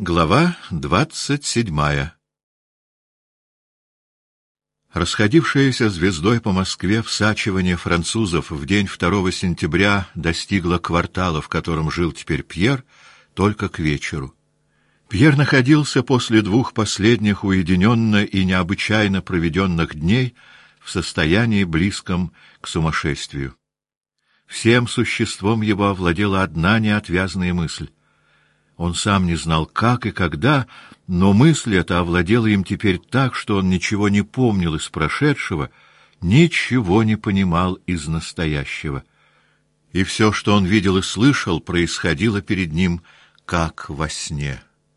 Глава 27. Расходившаяся звездой по Москве всачивание французов в день 2 сентября достигло квартала, в котором жил теперь Пьер, только к вечеру. Пьер находился после 2 последних уединенно и необычайно проведенных дней в состоянии близком к сумасшествию. Всем существом его овладела одна неотвязная мысль. Он сам не знал, как и когда, но мысль эта овладела им теперь так, что он ничего не помнил из прошедшего, ничего не понимал из настоящего. И все, что он видел и слышал, происходило перед ним, как во сне.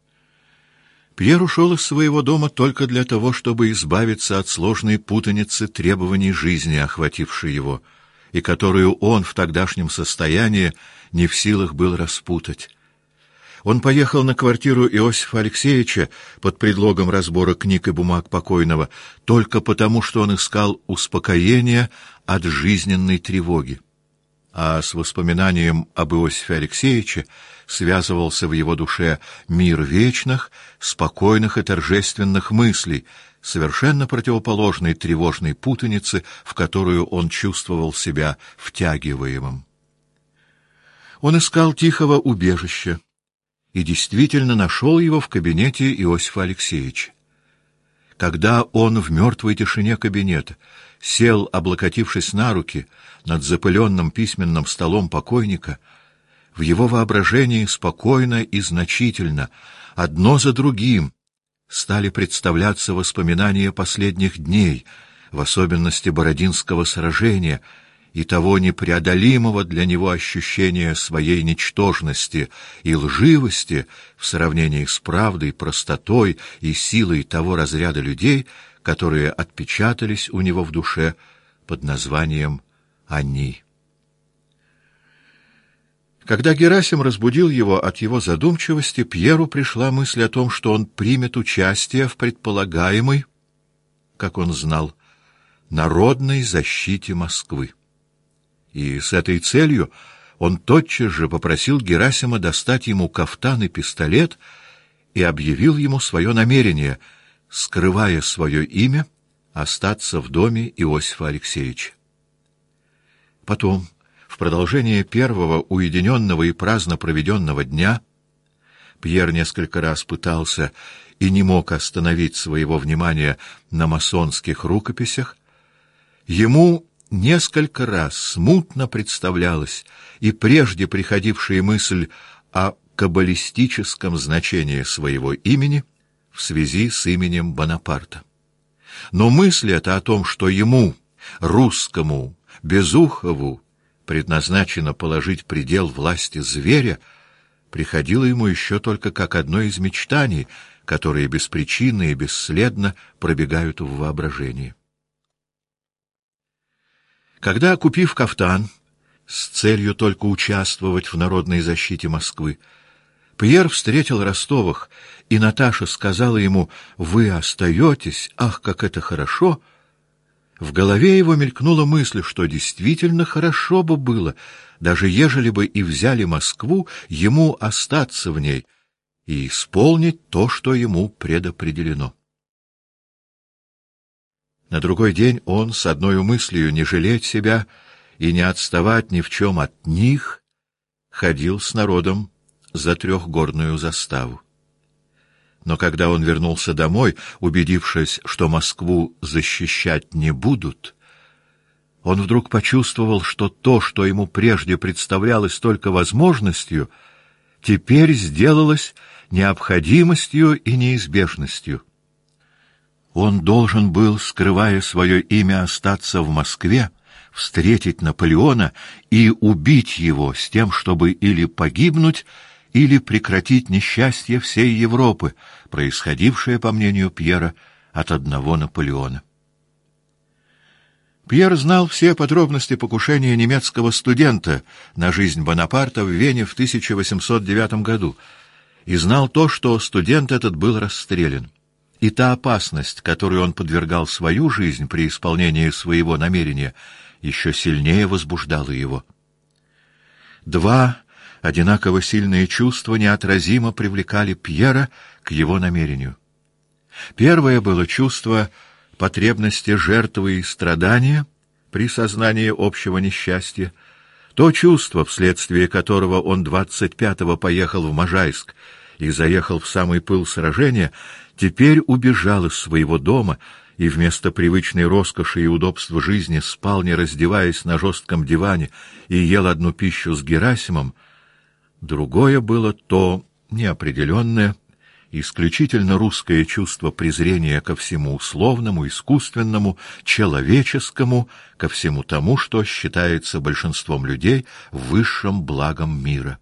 Пьер ушел из своего дома только для того, чтобы избавиться от сложной путаницы требований жизни, охватившей его, и которую он в тогдашнем состоянии не в силах был распутать. Он поехал на квартиру Иосифа Алексеевича под предлогом разбора книг и бумаг покойного только потому, что он искал успокоения от жизненной тревоги. А с воспоминанием об Иосифе Алексеевиче связывался в его душе мир вечных, спокойных и торжественных мыслей, совершенно противоположной тревожной путанице, в которую он чувствовал себя втягиваемым. Он искал тихого убежища и действительно нашел его в кабинете Иосифа Алексеевича. Когда он в мертвой тишине кабинета сел, облокотившись на руки, над запыленным письменным столом покойника, в его воображении спокойно и значительно, одно за другим, стали представляться воспоминания последних дней, в особенности Бородинского сражения, и того непреодолимого для него ощущения своей ничтожности и лживости в сравнении с правдой, простотой и силой того разряда людей, которые отпечатались у него в душе под названием «они». Когда Герасим разбудил его от его задумчивости, Пьеру пришла мысль о том, что он примет участие в предполагаемой, как он знал, народной защите Москвы. И с этой целью он тотчас же попросил Герасима достать ему кафтан и пистолет и объявил ему свое намерение, скрывая свое имя, остаться в доме Иосифа Алексеевича. Потом, в продолжение первого уединенного и праздно проведенного дня, Пьер несколько раз пытался и не мог остановить своего внимания на масонских рукописях, ему несколько раз смутно представлялась и прежде приходившая мысль о каббалистическом значении своего имени в связи с именем Бонапарта. Но мысль эта о том, что ему, русскому, Безухову, предназначено положить предел власти зверя, приходила ему еще только как одно из мечтаний, которые беспричинно и бесследно пробегают в воображении. Когда, купив кафтан, с целью только участвовать в народной защите Москвы, Пьер встретил Ростовых, и Наташа сказала ему: «Вы остаетесь? Ах, как это хорошо!» В голове его мелькнула мысль, что действительно хорошо бы было, даже ежели бы и взяли Москву, ему остаться в ней и исполнить то, что ему предопределено. На другой день он, с одной мыслью не жалеть себя и не отставать ни в чем от них, ходил с народом за трехгорную заставу. Но когда он вернулся домой, убедившись, что Москву защищать не будут, он вдруг почувствовал, что то, что ему прежде представлялось только возможностью, теперь сделалось необходимостью и неизбежностью. Он должен был, скрывая свое имя, остаться в Москве, встретить Наполеона и убить его с тем, чтобы или погибнуть, или прекратить несчастье всей Европы, происходившее, по мнению Пьера, от одного Наполеона. Пьер знал все подробности покушения немецкого студента на жизнь Бонапарта в Вене в 1809 году и знал то, что студент этот был расстрелян. И та опасность, которой он подвергал свою жизнь при исполнении своего намерения, еще сильнее возбуждала его. 2 одинаково сильные чувства неотразимо привлекали Пьера к его намерению. Первое было чувство потребности жертвы и страдания при сознании общего несчастья, то чувство, вследствие которого он 25-го поехал в Можайск и заехал в самый пыл сражения, теперь убежал из своего дома и вместо привычной роскоши и удобства жизни спал, не раздеваясь, на жестком диване и ел одну пищу с Герасимом. Другое было то неопределенное, исключительно русское чувство презрения ко всему условному, искусственному, человеческому, ко всему тому, что считается большинством людей высшим благом мира.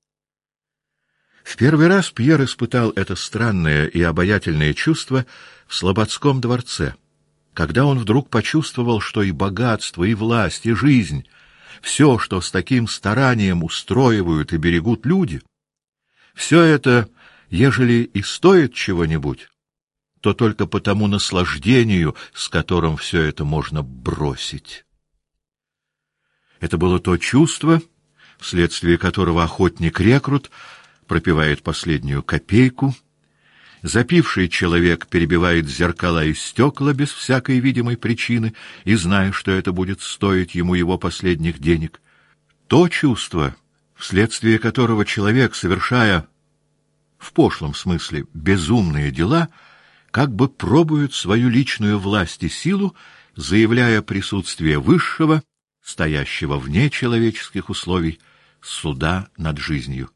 В первый раз Пьер испытал это странное и обаятельное чувство в Слободском дворце, когда он вдруг почувствовал, что и богатство, и власть, и жизнь, все, что с таким старанием устроивают и берегут люди, все это, ежели и стоит чего-нибудь, то только по тому наслаждению, с которым все это можно бросить. Это было то чувство, вследствие которого охотник-рекрут пропивает последнюю копейку, запивший человек перебивает зеркала и стекла без всякой видимой причины и зная, что это будет стоить ему его последних денег. То чувство, вследствие которого человек, совершая в пошлом смысле безумные дела, как бы пробует свою личную власть и силу, заявляя присутствие высшего, стоящего вне человеческих условий, суда над жизнью.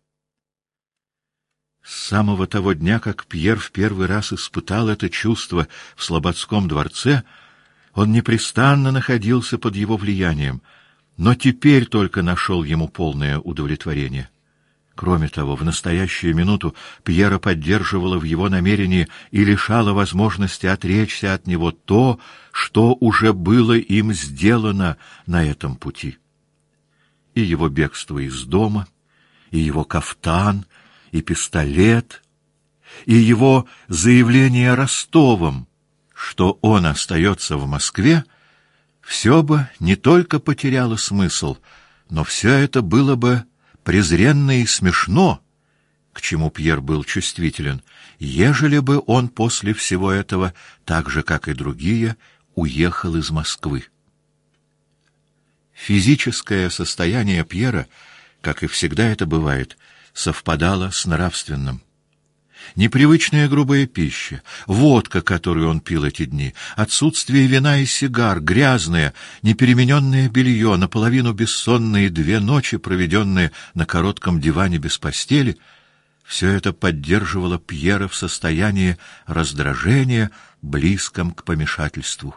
С самого того дня, как Пьер в первый раз испытал это чувство в Слободском дворце, он непрестанно находился под его влиянием, но теперь только нашел ему полное удовлетворение. Кроме того, в настоящую минуту Пьера поддерживало в его намерении и лишало возможности отречься от него то, что уже было им сделано на этом пути. И его бегство из дома, и его кафтан, и пистолет, и его заявление Ростовым, что он остается в Москве, все бы не только потеряло смысл, но все это было бы презренно и смешно, к чему Пьер был чувствителен, ежели бы он после всего этого, так же, как и другие, уехал из Москвы. Физическое состояние Пьера, как и всегда это бывает, совпадало с нравственным. Непривычная грубая пища, водка, которую он пил эти дни, отсутствие вина и сигар, грязное, неперемененное белье, наполовину бессонные 2 ночи, проведенные на коротком диване без постели, все это поддерживало Пьера в состоянии раздражения, близком к помешательству.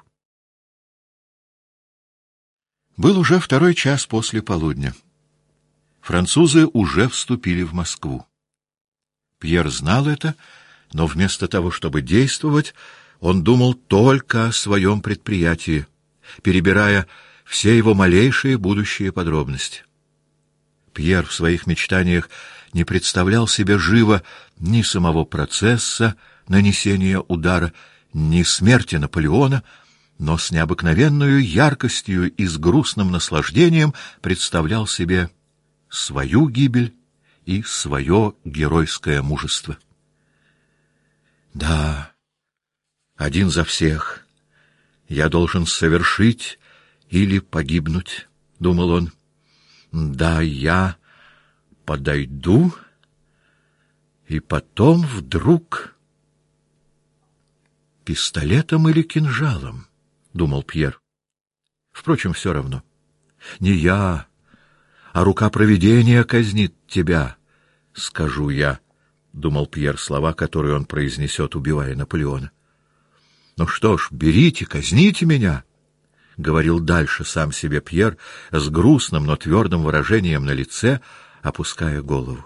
Был уже 2 час после полудня. Французы уже вступили в Москву. Пьер знал это, но вместо того, чтобы действовать, он думал только о своем предприятии, перебирая все его малейшие будущие подробности. Пьер в своих мечтаниях не представлял себе живо ни самого процесса нанесения удара, ни смерти Наполеона, но с необыкновенной яркостью и с грустным наслаждением представлял себе свою гибель и свое геройское мужество. Да, один за всех. Я должен совершить или погибнуть, — думал он. Да, я подойду, и потом вдруг... Пистолетом или кинжалом, — думал Пьер. Впрочем, все равно. Не я, а рука провидения казнит тебя, скажу я, — думал Пьер слова, которые он произнесет, убивая Наполеона. Ну что ж, берите, казните меня, — говорил дальше сам себе Пьер с грустным, но твердым выражением на лице, опуская голову.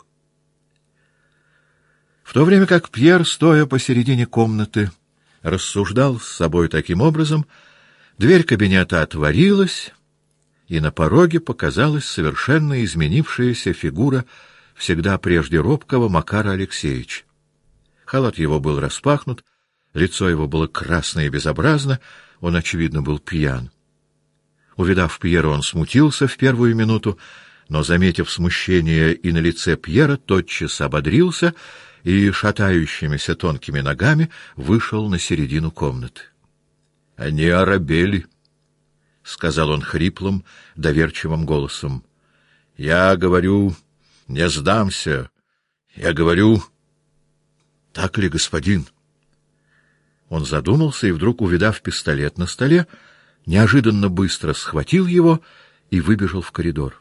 В то время как Пьер, стоя посередине комнаты, рассуждал с собой таким образом, дверь кабинета отворилась, и на пороге показалась совершенно изменившаяся фигура всегда прежде робкого Макара Алексеевича. Халат его был распахнут, лицо его было красное и безобразно, он, очевидно, был пьян. Увидав Пьера, он смутился в первую минуту, но, заметив смущение и на лице Пьера, тотчас ободрился и шатающимися тонкими ногами вышел на середину комнаты. — Они оробели, — сказал он хриплым, доверчивым голосом. — Я говорю, не сдамся. Я говорю... — Так ли, господин? Он задумался и вдруг, увидав пистолет на столе, неожиданно быстро схватил его и выбежал в коридор.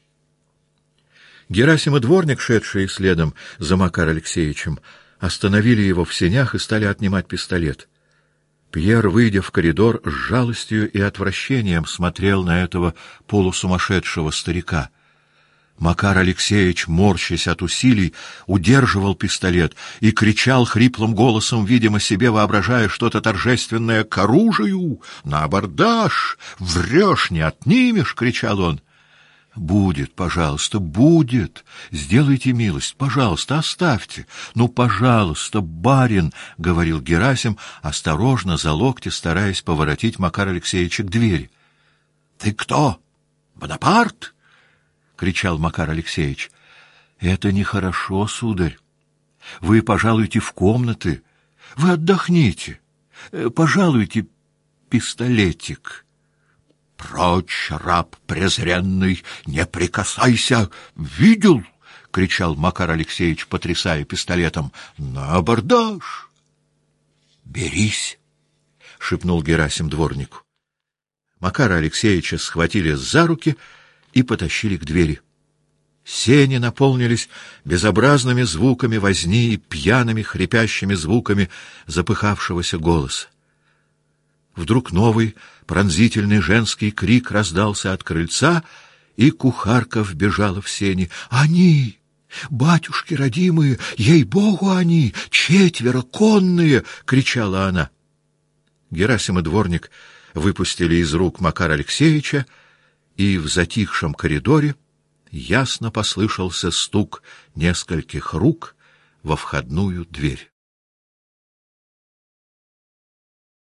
Герасим и дворник, шедшие следом за Макар Алексеевичем, остановили его в сенях и стали отнимать пистолет. Пьер, выйдя в коридор, с жалостью и отвращением смотрел на этого полусумасшедшего старика. Макар Алексеевич, морщась от усилий, удерживал пистолет и кричал хриплым голосом, видимо, себе воображая что-то торжественное: «К оружию! На абордаж! Врешь, не отнимешь!» — кричал он. «Будет, пожалуйста, будет! Сделайте милость, пожалуйста, оставьте! Ну, пожалуйста, барин!» — говорил Герасим, осторожно, за локти, стараясь поворотить Макара Алексеевича к двери. «Ты кто? Бонапарт?» — кричал Макар Алексеевич. — Это нехорошо, сударь. Вы пожалуйте в комнаты. Вы отдохните. Пожалуйте пистолетик. — Прочь, раб презренный, не прикасайся! Видел? — кричал Макар Алексеевич, потрясая пистолетом. — На абордаж! — Берись! — шепнул Герасим дворнику. Макара Алексеевича схватили за руки и потащили к двери. Сени наполнились безобразными звуками возни и пьяными хрипящими звуками запыхавшегося голоса. Вдруг новый пронзительный женский крик раздался от крыльца, и кухарка вбежала в сени. «Они! Батюшки родимые! Ей-богу, они! 4 конные!» — кричала она. Герасим и дворник выпустили из рук Макара Алексеевича, и в затихшем коридоре ясно послышался стук нескольких рук во входную дверь.